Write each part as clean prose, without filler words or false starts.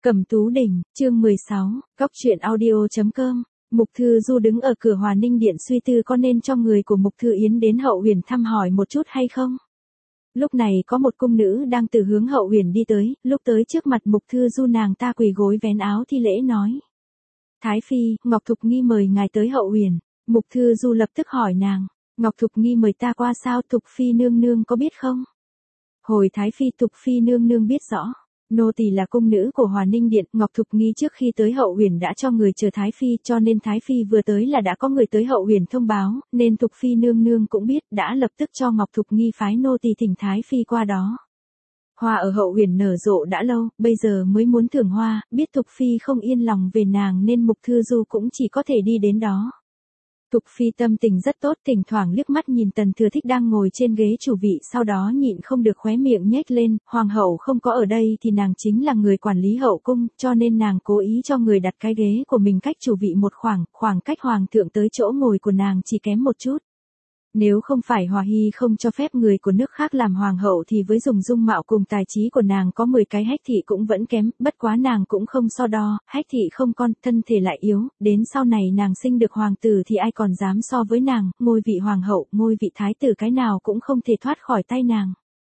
Cẩm Tú Đình, chương 16, Cóc truyện audio.com. Mục Thư Du đứng ở cửa Hòa Ninh Điện suy tư có nên cho người của Mục Thư Yến đến Hậu Huyền thăm hỏi một chút hay không. Lúc này có một cung nữ đang từ hướng Hậu Huyền đi tới, lúc tới trước mặt Mục Thư Du nàng ta quỳ gối vén áo thi lễ nói. Thái Phi, Ngọc Thục Nghi mời ngài tới Hậu Huyền. Mục Thư Du lập tức hỏi nàng, Ngọc Thục Nghi mời ta qua sao, Thục Phi nương nương có biết không? Hồi Thái Phi, Thục Phi nương nương biết rõ. Nô tỳ là cung nữ của Hòa Ninh Điện, Ngọc Thục Nghi trước khi tới Hậu Huyền đã cho người chờ Thái Phi, cho nên Thái Phi vừa tới là đã có người tới Hậu Huyền thông báo, nên Thục Phi nương nương cũng biết, đã lập tức cho Ngọc Thục Nghi phái nô tỳ thỉnh Thái Phi qua đó. Hoa ở Hậu Huyền nở rộ đã lâu, bây giờ mới muốn thưởng hoa, biết Thục Phi không yên lòng về nàng nên Mục Thư Du cũng chỉ có thể đi đến đó. Thục Phi tâm tình rất tốt, thỉnh thoảng liếc mắt nhìn Tần Thừa Thích đang ngồi trên ghế chủ vị, sau đó nhịn không được khóe miệng nhếch lên, hoàng hậu không có ở đây thì nàng chính là người quản lý hậu cung, cho nên nàng cố ý cho người đặt cái ghế của mình cách chủ vị một khoảng cách hoàng thượng tới chỗ ngồi của nàng chỉ kém một chút. Nếu không phải Hòa Hy không cho phép người của nước khác làm hoàng hậu thì với dung mạo cùng tài trí của nàng có 10 cái Hách thị cũng vẫn kém, bất quá nàng cũng không so đo, Hách thị không con, thân thể lại yếu, đến sau này nàng sinh được hoàng tử thì ai còn dám so với nàng, ngôi vị hoàng hậu, ngôi vị thái tử cái nào cũng không thể thoát khỏi tay nàng.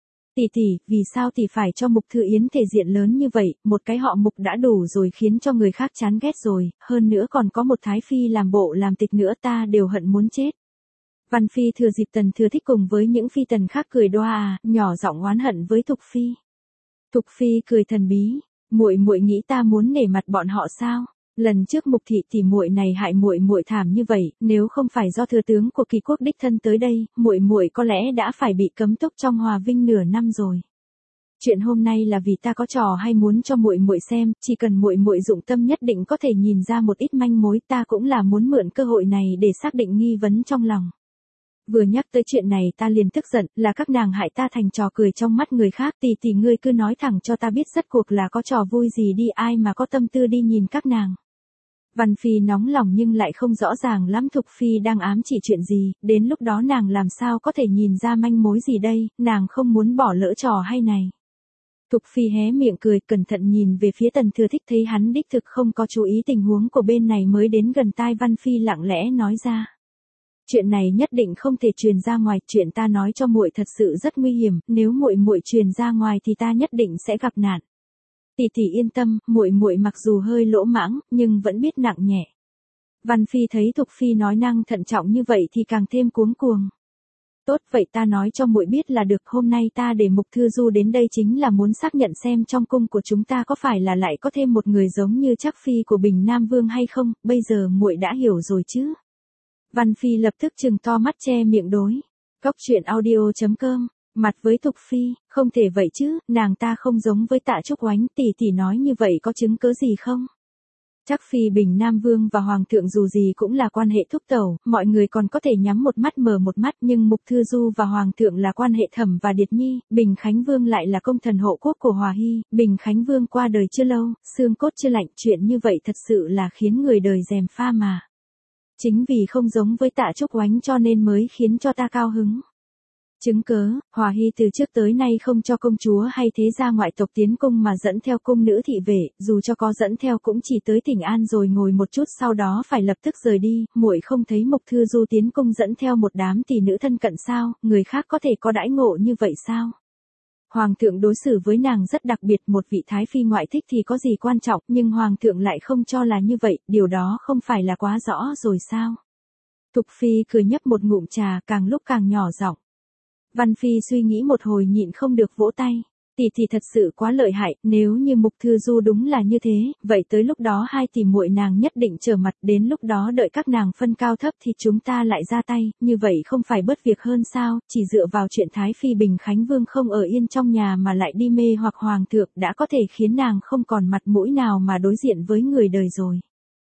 Tỷ, vì sao tỷ phải cho Mục Thư Yến thể diện lớn như vậy, một cái họ Mục đã đủ rồi khiến cho người khác chán ghét rồi, hơn nữa còn có một Thái Phi làm bộ làm tịch nữa, ta đều hận muốn chết. Văn Phi thừa dịp Tần Thừa Thích cùng với những phi tần khác cười đoa nhỏ giọng oán hận với Thục Phi. Thục Phi cười thần bí, muội nghĩ ta muốn nể mặt bọn họ sao? Lần trước Mục thị tỷ muội này hại muội thảm như vậy, nếu không phải do thừa tướng của Kỳ quốc đích thân tới đây, muội có lẽ đã phải bị cấm túc trong Hòa Vinh nửa năm rồi. Chuyện hôm nay là vì ta có trò hay muốn cho muội xem, chỉ cần muội dụng tâm nhất định có thể nhìn ra một ít manh mối, ta cũng là muốn mượn cơ hội này để xác định nghi vấn trong lòng. Vừa nhắc tới chuyện này ta liền tức giận, là các nàng hại ta thành trò cười trong mắt người khác, tỷ ngươi cứ nói thẳng cho ta biết rốt cuộc là có trò vui gì đi, ai mà có tâm tư đi nhìn các nàng. Văn Phi nóng lòng nhưng lại không rõ ràng lắm Thục Phi đang ám chỉ chuyện gì, đến lúc đó nàng làm sao có thể nhìn ra manh mối gì đây, nàng không muốn bỏ lỡ trò hay này. Thục Phi hé miệng cười, cẩn thận nhìn về phía Tần Thừa Thích, thấy hắn đích thực không có chú ý tình huống của bên này mới đến gần tai Văn Phi lặng lẽ nói ra. Chuyện này nhất định không thể truyền ra ngoài, chuyện ta nói cho muội thật sự rất nguy hiểm, nếu muội truyền ra ngoài thì ta nhất định sẽ gặp nạn. Tỷ yên tâm, muội mặc dù hơi lỗ mãng, nhưng vẫn biết nặng nhẹ. Văn Phi thấy Thục Phi nói năng thận trọng như vậy thì càng thêm cuống cuồng. Tốt, vậy ta nói cho muội biết là được, hôm nay ta để Mục Thư Du đến đây chính là muốn xác nhận xem trong cung của chúng ta có phải là lại có thêm một người giống như Trác Phi của Bình Nam Vương hay không, bây giờ muội đã hiểu rồi chứ. Văn Phi lập tức trừng to mắt che miệng đối. Cóc truyện audio.com, mặt với Thục Phi, không thể vậy chứ, nàng ta không giống với Tạ Trúc Oánh, tỷ nói như vậy có chứng cứ gì không? Trác Phi Bình Nam Vương và Hoàng thượng dù gì cũng là quan hệ thúc tẩu, mọi người còn có thể nhắm một mắt mở một mắt, nhưng Mục Thư Du và Hoàng thượng là quan hệ Thẩm và Điệt Nhi, Bình Khánh Vương lại là công thần hộ quốc của Hòa Hy, Bình Khánh Vương qua đời chưa lâu, xương cốt chưa lạnh, chuyện như vậy thật sự là khiến người đời gièm pha mà. Chính vì không giống với Tạ Trúc Oánh cho nên mới khiến cho ta cao hứng. Chứng cớ, Hòa Hy từ trước tới nay không cho công chúa hay thế gia ngoại tộc tiến cung mà dẫn theo cung nữ thị vệ, dù cho có dẫn theo cũng chỉ tới thỉnh an rồi ngồi một chút sau đó phải lập tức rời đi, muội không thấy Mục Thư Du tiến cung dẫn theo một đám tỷ nữ thân cận sao, người khác có thể có đãi ngộ như vậy sao? Hoàng thượng đối xử với nàng rất đặc biệt, một vị Thái Phi ngoại thích thì có gì quan trọng, nhưng Hoàng thượng lại không cho là như vậy, điều đó không phải là quá rõ rồi sao? Thục Phi cười nhấp một ngụm trà, càng lúc càng nhỏ giọng. Văn Phi suy nghĩ một hồi nhịn không được vỗ tay. Tỷ thật sự quá lợi hại, nếu như Mục Thư Du đúng là như thế, vậy tới lúc đó hai tỷ muội nàng nhất định trở mặt, đến lúc đó đợi các nàng phân cao thấp thì chúng ta lại ra tay, như vậy không phải bớt việc hơn sao, chỉ dựa vào chuyện Thái Phi Bình Khánh Vương không ở yên trong nhà mà lại đi mê hoặc Hoàng thượng đã có thể khiến nàng không còn mặt mũi nào mà đối diện với người đời rồi.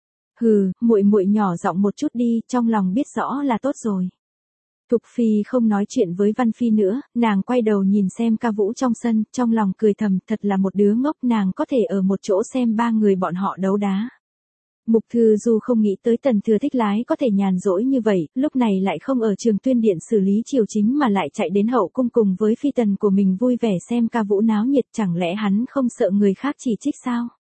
Hừ, muội nhỏ giọng một chút đi, trong lòng biết rõ là tốt rồi. Thục Phi không nói chuyện với Văn Phi nữa, nàng quay đầu nhìn xem ca vũ trong sân, trong lòng cười thầm, thật là một đứa ngốc, nàng có thể ở một chỗ xem ba người bọn họ đấu đá. Mục Thư Du không nghĩ tới Tần Thừa Thích lái có thể nhàn rỗi như vậy, lúc này lại không ở Trường Tuyên Điện xử lý triều chính mà lại chạy đến hậu cung cùng với phi tần của mình vui vẻ xem ca vũ náo nhiệt, chẳng lẽ hắn không sợ người khác chỉ trích sao?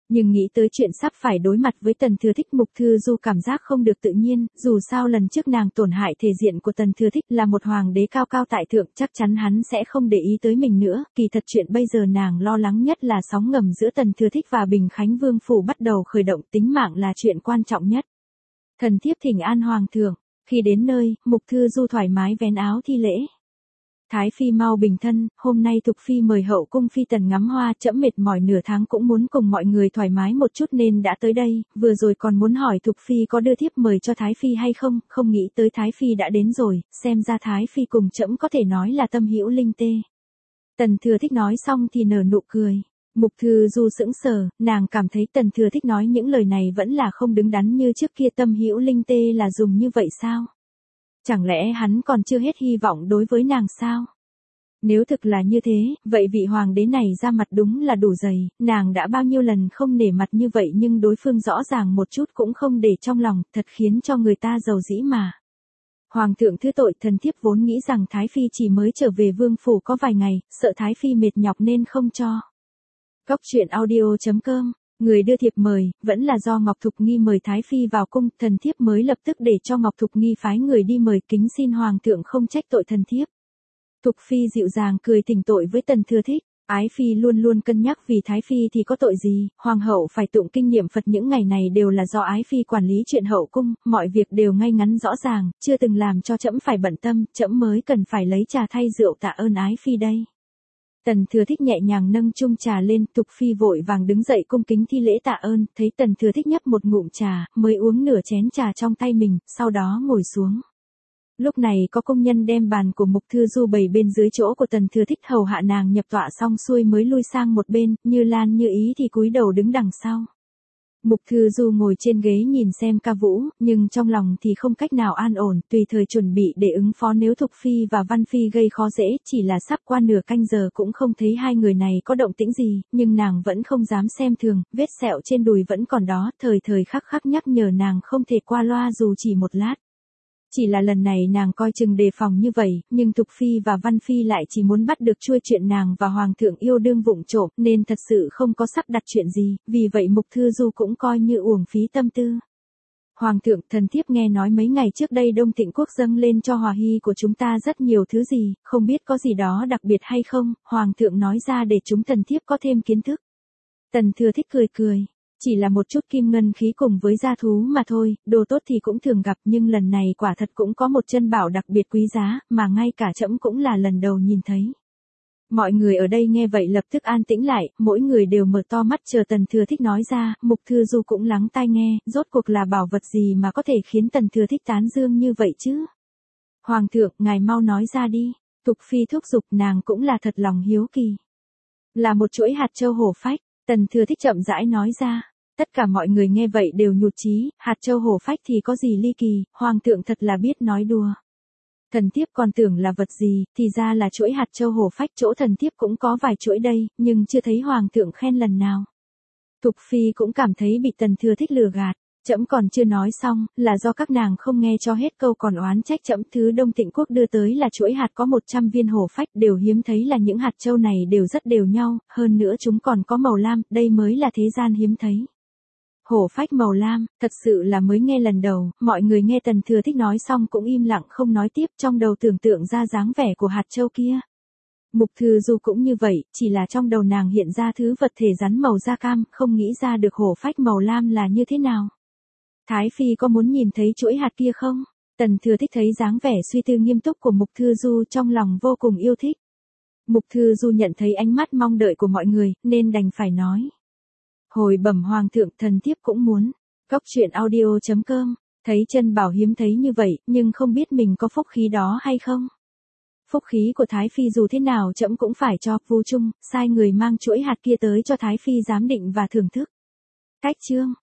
Nhưng nghĩ tới chuyện sắp phải đối mặt với Tần Thừa Thích, Mục Thư Du cảm giác không được tự nhiên, dù sao lần trước nàng tổn hại thể diện của Tần Thừa Thích, là một hoàng đế cao cao tại thượng, chắc chắn hắn sẽ không để ý tới mình nữa, kỳ thật chuyện bây giờ nàng lo lắng nhất là sóng ngầm giữa Tần Thừa Thích và Bình Khánh Vương phủ bắt đầu khởi động, tính mạng là chuyện quan trọng nhất. Thần thiếp thỉnh an hoàng thượng. Khi đến nơi, Mục Thư Du thoải mái vén áo thi lễ. Thái phi mau bình thân, hôm nay Thục phi mời hậu cung phi tần ngắm hoa, trẫm mệt mỏi nửa tháng cũng muốn cùng mọi người thoải mái một chút nên đã tới đây, vừa rồi còn muốn hỏi Thục phi có đưa thiếp mời cho Thái phi hay không, không nghĩ tới Thái phi đã đến rồi, xem ra Thái phi cùng trẫm có thể nói là tâm hữu linh tê. Tần Thừa Thích nói xong thì nở nụ cười. Mục Thư Du sững sờ, nàng cảm thấy Tần Thừa Thích nói những lời này vẫn là không đứng đắn như trước kia, tâm hữu linh tê là dùng như vậy sao? Chẳng lẽ hắn còn chưa hết hy vọng đối với nàng sao? Nếu thực là như thế, vậy vị hoàng đế này ra mặt đúng là đủ dày, nàng đã bao nhiêu lần không nể mặt như vậy nhưng đối phương rõ ràng một chút cũng không để trong lòng, thật khiến cho người ta giàu dĩ mà. Hoàng thượng thứ tội, thần thiếp vốn nghĩ rằng Thái phi chỉ mới trở về vương phủ có vài ngày, sợ Thái phi mệt nhọc nên không cho. Góc truyện audio.com. Người đưa thiệp mời, vẫn là do Ngọc Thục Nghi mời Thái phi vào cung, thần thiếp mới lập tức để cho Ngọc Thục Nghi phái người đi mời, kính xin hoàng thượng không trách tội thần thiếp. Thục phi dịu dàng cười thỉnh tội với Tần Thừa Thích, ái phi luôn luôn cân nhắc vì Thái phi thì có tội gì, hoàng hậu phải tụng kinh niệm Phật những ngày này đều là do ái phi quản lý chuyện hậu cung, mọi việc đều ngay ngắn rõ ràng, chưa từng làm cho trẫm phải bận tâm, trẫm mới cần phải lấy trà thay rượu tạ ơn ái phi đây. Tần Thừa Thích nhẹ nhàng nâng chung trà lên, Thục phi vội vàng đứng dậy cung kính thi lễ tạ ơn, thấy Tần Thừa Thích nhấp một ngụm trà, mới uống nửa chén trà trong tay mình, sau đó ngồi xuống. Lúc này có công nhân đem bàn của Mục Thư Du bày bên dưới chỗ của Tần Thừa Thích, hầu hạ nàng nhập tọa xong xuôi mới lui sang một bên, Như Lan Như Ý thì cúi đầu đứng đằng sau. Mục Thư Du ngồi trên ghế nhìn xem ca vũ, nhưng trong lòng thì không cách nào an ổn, tùy thời chuẩn bị để ứng phó nếu Thục phi và Văn phi gây khó dễ, chỉ là sắp qua nửa canh giờ cũng không thấy hai người này có động tĩnh gì, nhưng nàng vẫn không dám xem thường, vết sẹo trên đùi vẫn còn đó, thời thời khắc khắc nhắc nhở nàng không thể qua loa dù chỉ một lát. Chỉ là lần này nàng coi chừng đề phòng như vậy, nhưng Thục phi và Văn phi lại chỉ muốn bắt được chuôi chuyện nàng và hoàng thượng yêu đương vụng trộm, nên thật sự không có sắp đặt chuyện gì, vì vậy Mục Thư Du cũng coi như uổng phí tâm tư. Hoàng thượng, thần thiếp nghe nói mấy ngày trước đây Đông Tịnh quốc dâng lên cho Hòa Hy của chúng ta rất nhiều thứ gì, không biết có gì đó đặc biệt hay không, hoàng thượng nói ra để chúng thần thiếp có thêm kiến thức. Tần Thừa Thích cười cười. Chỉ là một chút kim ngân khí cùng với gia thú mà thôi, đồ tốt thì cũng thường gặp nhưng lần này quả thật cũng có một chân bảo đặc biệt quý giá, mà ngay cả trẫm cũng là lần đầu nhìn thấy. Mọi người ở đây nghe vậy lập tức an tĩnh lại, mỗi người đều mở to mắt chờ Tần Thừa Thích nói ra, Mục Thư Du cũng lắng tai nghe, rốt cuộc là bảo vật gì mà có thể khiến Tần Thừa Thích tán dương như vậy chứ? Hoàng thượng, ngài mau nói ra đi, Thục phi thúc giục, nàng cũng là thật lòng hiếu kỳ. Là một chuỗi hạt châu hổ phách. Tần Thừa Thích chậm rãi nói ra, tất cả mọi người nghe vậy đều nhụt chí, hạt châu hổ phách thì có gì ly kỳ, hoàng thượng thật là biết nói đùa. Thần thiếp còn tưởng là vật gì, thì ra là chuỗi hạt châu hổ phách, chỗ thần thiếp cũng có vài chuỗi đây, nhưng chưa thấy hoàng thượng khen lần nào. Thục phi cũng cảm thấy bị Tần Thừa Thích lừa gạt. Trẫm còn chưa nói xong, là do các nàng không nghe cho hết câu còn oán trách trẫm, thứ Đông Tịnh quốc đưa tới là chuỗi hạt có 100 viên hổ phách, đều hiếm thấy là những hạt châu này đều rất đều nhau, hơn nữa chúng còn có màu lam, đây mới là thế gian hiếm thấy. Hổ phách màu lam, thật sự là mới nghe lần đầu, mọi người nghe Tần Thừa Thích nói xong cũng im lặng không nói tiếp, trong đầu tưởng tượng ra dáng vẻ của hạt châu kia. Mục Thư Du cũng như vậy, chỉ là trong đầu nàng hiện ra thứ vật thể rắn màu da cam, không nghĩ ra được hổ phách màu lam là như thế nào. Thái phi có muốn nhìn thấy chuỗi hạt kia không? Tần Thừa Thích thấy dáng vẻ suy tư nghiêm túc của Mục Thư Du trong lòng vô cùng yêu thích. Mục Thư Du nhận thấy ánh mắt mong đợi của mọi người, nên đành phải nói. Hồi bẩm hoàng thượng, thần thiếp cũng muốn. Góc truyện audio.com, thấy chân bảo hiếm thấy như vậy, nhưng không biết mình có phúc khí đó hay không? Phúc khí của Thái phi dù thế nào trẫm cũng phải cho, Vu Trung, sai người mang chuỗi hạt kia tới cho Thái phi giám định và thưởng thức. Cách chương.